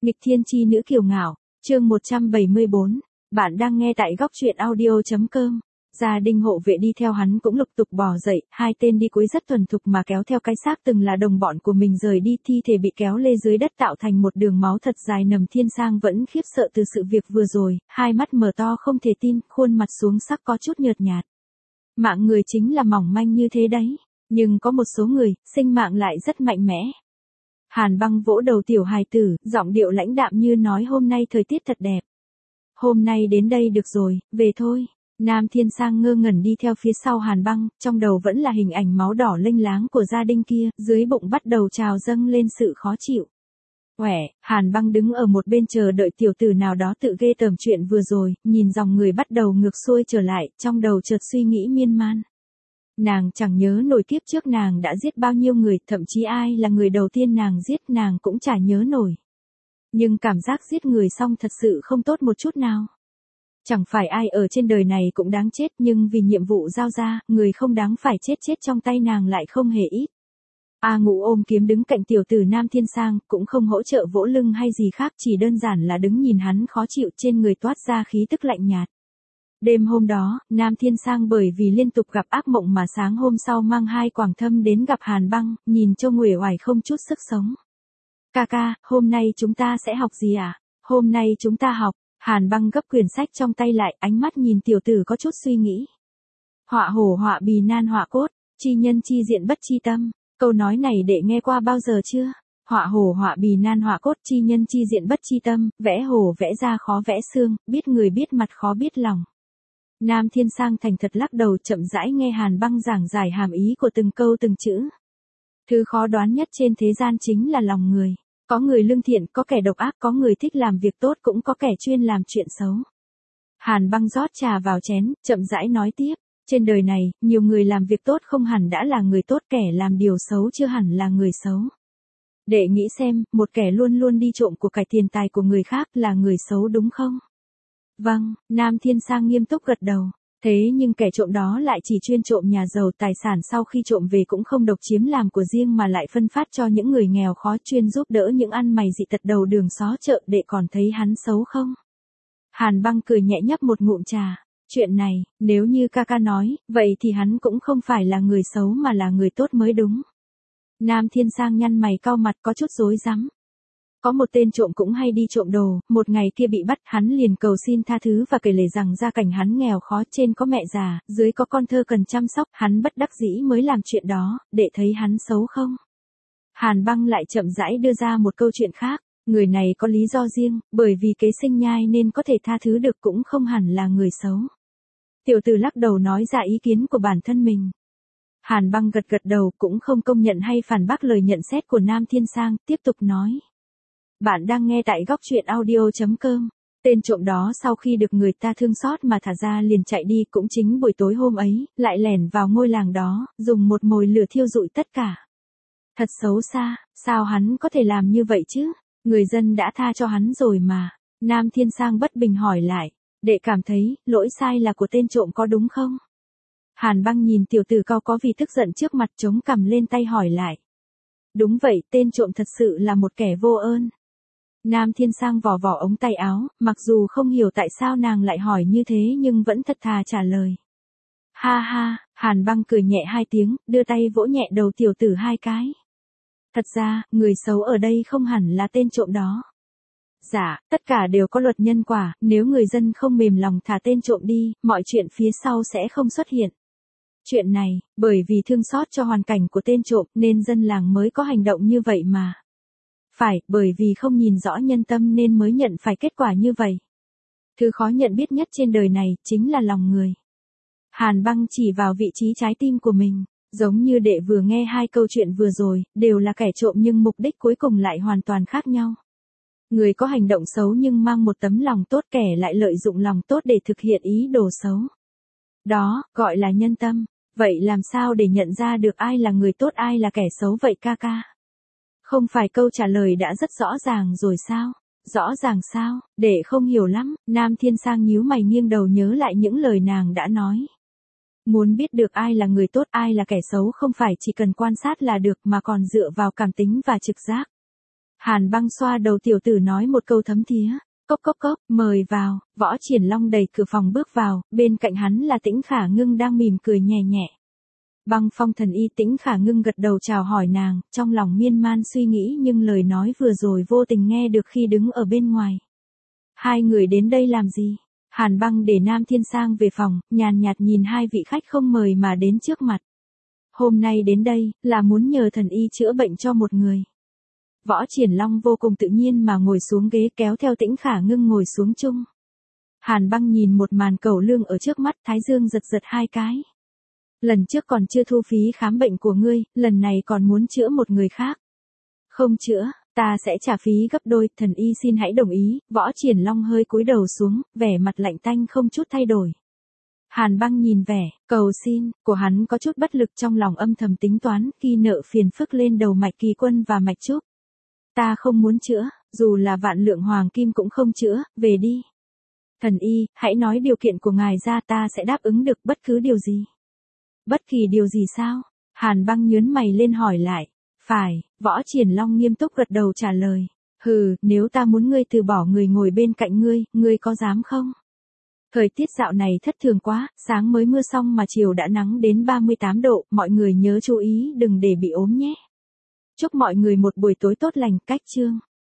Nghịch thiên chi nữ kiều ngạo, chương 174, bạn đang nghe tại góc truyện audio.com. Gia đình hộ vệ đi theo hắn cũng lục tục bò dậy, hai tên đi cuối rất thuần thục mà kéo theo cái xác từng là đồng bọn của mình rời đi, thi thể bị kéo lê dưới đất tạo thành một đường máu thật dài. Nầm Thiên Sang vẫn khiếp sợ từ sự việc vừa rồi, hai mắt mở to không thể tin, khuôn mặt xuống sắc có chút nhợt nhạt. Mạng người chính là mỏng manh như thế đấy, nhưng có một số người, sinh mạng lại rất mạnh mẽ. Hàn Băng vỗ đầu tiểu hài tử, giọng điệu lãnh đạm như nói hôm nay thời tiết thật đẹp. Hôm nay đến đây được rồi, về thôi. Nam Thiên Sang ngơ ngẩn đi theo phía sau Hàn Băng, trong đầu vẫn là hình ảnh máu đỏ lênh láng của gia đình kia, dưới bụng bắt đầu trào dâng lên sự khó chịu. Hàn Băng đứng ở một bên chờ đợi tiểu tử nào đó tự ghê tởm chuyện vừa rồi, nhìn dòng người bắt đầu ngược xuôi trở lại, trong đầu chợt suy nghĩ miên man. Nàng chẳng nhớ nổi kiếp trước nàng đã giết bao nhiêu người, thậm chí ai là người đầu tiên nàng giết nàng cũng chả nhớ nổi. Nhưng cảm giác giết người xong thật sự không tốt một chút nào. Chẳng phải ai ở trên đời này cũng đáng chết, nhưng vì nhiệm vụ giao ra, người không đáng phải chết trong tay nàng lại không hề ít. A Ngũ ôm kiếm đứng cạnh tiểu tử Nam Thiên Sang, cũng không hỗ trợ vỗ lưng hay gì khác, chỉ đơn giản là đứng nhìn hắn khó chịu, trên người toát ra khí tức lạnh nhạt. Đêm hôm đó, Nam Thiên Sang bởi vì liên tục gặp ác mộng mà sáng hôm sau mang hai quảng thâm đến gặp Hàn Băng, nhìn trông uể oải không chút sức sống. Ca, hôm nay chúng ta sẽ học gì à? Hôm nay chúng ta học. Hàn Băng gấp quyển sách trong tay lại, ánh mắt nhìn tiểu tử có chút suy nghĩ. Họa hổ họa bì nan họa cốt, chi nhân chi diện bất chi tâm. Câu nói này đệ nghe qua bao giờ chưa? Họa hổ họa bì nan họa cốt, chi nhân chi diện bất chi tâm, vẽ hổ vẽ ra khó vẽ xương, biết người biết mặt khó biết lòng. Nam Thiên Sang thành thật lắc đầu, chậm rãi nghe Hàn Băng giảng giải hàm ý của từng câu từng chữ. Thứ khó đoán nhất trên thế gian chính là lòng người. Có người lương thiện, có kẻ độc ác, có người thích làm việc tốt, cũng có kẻ chuyên làm chuyện xấu. Hàn Băng rót trà vào chén, chậm rãi nói tiếp. Trên đời này, nhiều người làm việc tốt không hẳn đã là người tốt, kẻ làm điều xấu chưa hẳn là người xấu. Đệ nghĩ xem, một kẻ luôn luôn đi trộm của cải tiền tài của người khác là người xấu đúng không? Vâng, Nam Thiên Sang nghiêm túc gật đầu. Thế nhưng kẻ trộm đó lại chỉ chuyên trộm nhà giàu, tài sản sau khi trộm về cũng không độc chiếm làm của riêng mà lại phân phát cho những người nghèo khó, chuyên giúp đỡ những ăn mày dị tật đầu đường xó chợ. Đệ còn thấy hắn xấu không? Hàn Băng cười nhẹ nhấp một ngụm trà. Chuyện này, nếu như ca nói, vậy thì hắn cũng không phải là người xấu mà là người tốt mới đúng. Nam Thiên Sang nhăn mày cau mặt có chút rối rắm. Có một tên trộm cũng hay đi trộm đồ, một ngày kia bị bắt, hắn liền cầu xin tha thứ và kể lể rằng gia cảnh hắn nghèo khó, trên có mẹ già, dưới có con thơ cần chăm sóc, hắn bất đắc dĩ mới làm chuyện đó. Để thấy hắn xấu không? Hàn Băng lại chậm rãi đưa ra một câu chuyện khác, người này có lý do riêng, bởi vì kế sinh nhai nên có thể tha thứ được, cũng không hẳn là người xấu. Tiểu tử lắc đầu nói ra ý kiến của bản thân mình. Hàn Băng gật đầu, cũng không công nhận hay phản bác lời nhận xét của Nam Thiên Sang, tiếp tục nói. Bạn đang nghe tại góc truyện audio.com. Tên trộm đó sau khi được người ta thương xót mà thả ra liền chạy đi, cũng chính buổi tối hôm ấy, lại lẻn vào ngôi làng đó, dùng một mồi lửa thiêu rụi tất cả. Thật xấu xa, sao hắn có thể làm như vậy chứ? Người dân đã tha cho hắn rồi mà. Nam Thiên Sang bất bình hỏi lại. Đệ cảm thấy, lỗi sai là của tên trộm có đúng không? Hàn Băng nhìn tiểu tử cao có vì tức giận trước mặt, chống cằm lên tay hỏi lại. Đúng vậy, tên trộm thật sự là một kẻ vô ơn. Nam Thiên Sang vò vò ống tay áo, mặc dù không hiểu tại sao nàng lại hỏi như thế nhưng vẫn thật thà trả lời. Ha, Hàn Băng cười nhẹ hai tiếng, đưa tay vỗ nhẹ đầu tiểu tử hai cái. Thật ra, người xấu ở đây không hẳn là tên trộm đó. Dạ, tất cả đều có luật nhân quả, nếu người dân không mềm lòng thả tên trộm đi, mọi chuyện phía sau sẽ không xuất hiện. Chuyện này, bởi vì thương xót cho hoàn cảnh của tên trộm nên dân làng mới có hành động như vậy mà. Phải, bởi vì không nhìn rõ nhân tâm nên mới nhận phải kết quả như vậy. Thứ khó nhận biết nhất trên đời này chính là lòng người. Hàn Băng chỉ vào vị trí trái tim của mình, giống như đệ vừa nghe hai câu chuyện vừa rồi, đều là kẻ trộm nhưng mục đích cuối cùng lại hoàn toàn khác nhau. Người có hành động xấu nhưng mang một tấm lòng tốt, kẻ lại lợi dụng lòng tốt để thực hiện ý đồ xấu. Đó, gọi là nhân tâm. Vậy làm sao để nhận ra được ai là người tốt ai là kẻ xấu vậy ca? Không phải câu trả lời đã rất rõ ràng rồi sao? Rõ ràng sao? Để không hiểu lắm. Nam Thiên Sang nhíu mày nghiêng đầu nhớ lại những lời nàng đã nói. Muốn biết được ai là người tốt ai là kẻ xấu không phải chỉ cần quan sát là được mà còn dựa vào cảm tính và trực giác. Hàn Băng xoa đầu tiểu tử nói một câu thấm thía. Cốc cốc cốc, mời vào. Võ Triển Long đẩy cửa phòng bước vào, bên cạnh hắn là Tĩnh Khả Ngưng đang mỉm cười nhẹ nhẹ. Băng Phong thần y. Tĩnh Khả Ngưng gật đầu chào hỏi nàng, trong lòng miên man suy nghĩ nhưng lời nói vừa rồi vô tình nghe được khi đứng ở bên ngoài. Hai người đến đây làm gì? Hàn Băng để Nam Thiên Sang về phòng, nhàn nhạt nhìn hai vị khách không mời mà đến trước mặt. Hôm nay đến đây, là muốn nhờ thần y chữa bệnh cho một người. Võ Triển Long vô cùng tự nhiên mà ngồi xuống ghế kéo theo Tĩnh Khả Ngưng ngồi xuống chung. Hàn Băng nhìn một màn cẩu lương ở trước mắt, thái dương giật giật hai cái. Lần trước còn chưa thu phí khám bệnh của ngươi, lần này còn muốn chữa một người khác. Không chữa, ta sẽ trả phí gấp đôi, thần y xin hãy đồng ý. Võ Triển Long hơi cúi đầu xuống, vẻ mặt lạnh tanh không chút thay đổi. Hàn Băng nhìn vẻ cầu xin của hắn có chút bất lực, trong lòng âm thầm tính toán khi nợ phiền phức lên đầu Mạch Kỳ Quân và Mạch Trúc. Ta không muốn chữa, dù là vạn lượng hoàng kim cũng không chữa, về đi. Thần y, hãy nói điều kiện của ngài ra, ta sẽ đáp ứng được bất cứ điều gì. Bất kỳ điều gì sao? Hàn Băng nhướng mày lên hỏi lại. Phải, Võ Triển Long nghiêm túc gật đầu trả lời. Hừ, nếu ta muốn ngươi từ bỏ người ngồi bên cạnh ngươi có dám không? Thời tiết dạo này thất thường quá, sáng mới mưa xong mà chiều đã nắng đến 38 độ, mọi người nhớ chú ý đừng để bị ốm nhé. Chúc mọi người một buổi tối tốt lành. Cách chương.